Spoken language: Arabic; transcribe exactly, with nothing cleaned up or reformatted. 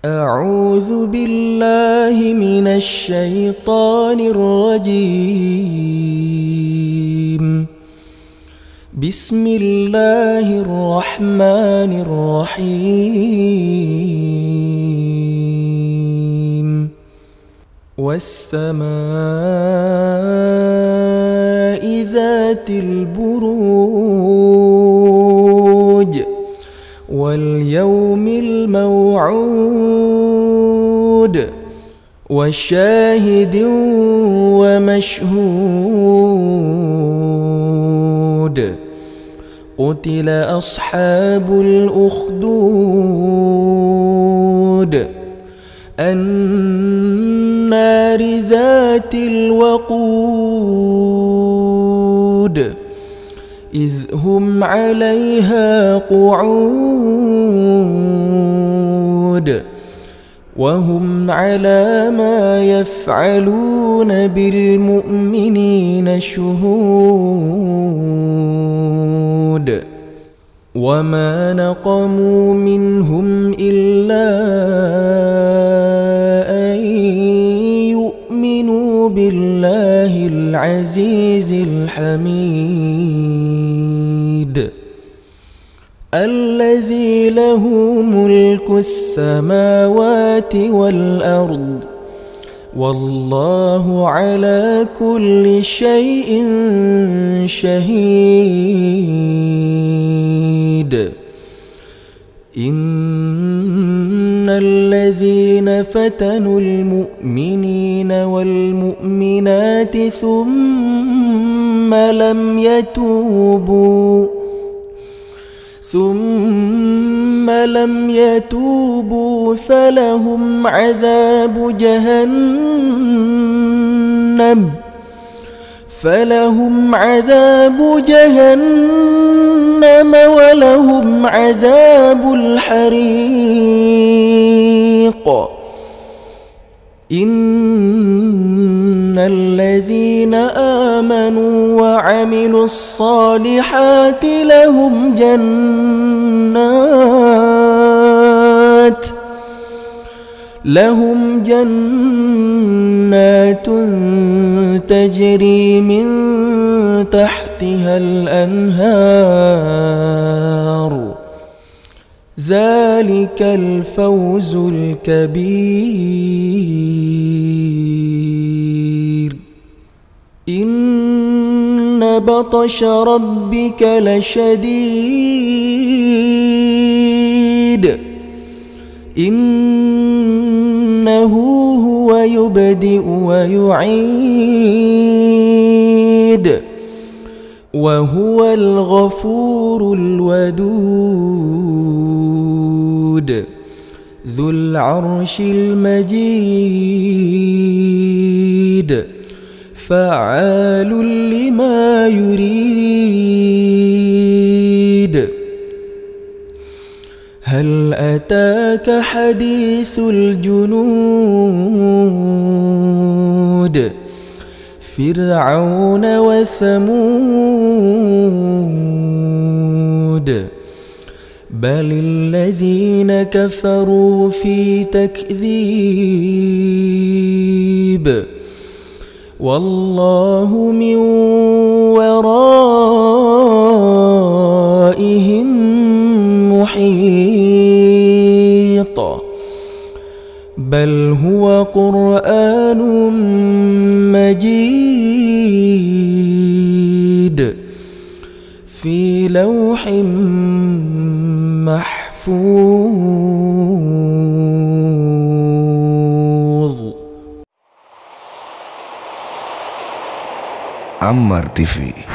أعوذ بالله من الشيطان الرجيم. بسم الله الرحمن الرحيم. والسماء ذات البروج واليوم الموعود وشاهد ومشهود. قتل أصحاب الأخدود النار ذات الوقود إذ هم عليها قعود وهم على ما يفعلون بالمؤمنين شهود. وما نقموا منهم إلا أن يؤمنوا بالله العزيز الحميد الذي له ملك السماوات والأرض والله على كل شيء شهيد. إن الذين فتنوا المؤمنين والمؤمنات ثم لم يتوبوا ثم لم يتوبوا فلهم عذاب جهنم فلهم عذاب جهنم ولهم عذاب الحريق. إن الذين آمنوا وعملوا الصالحات لهم جنات لهم جنات تجري من تحتها الأنهار ذلك الفوز الكبير. إن بطش ربك لشديد إنه هو يبدئ ويعيد وهو الغفور الودود ذو العرش المجيد فعال لما يريد. هل أتاك حديث الجنود فرعون وثمود بل الذين كفروا في تكذيب والله من ورائهم محيط. بل هو قرآن مجيد في لوح محفوظ. Ammar T V.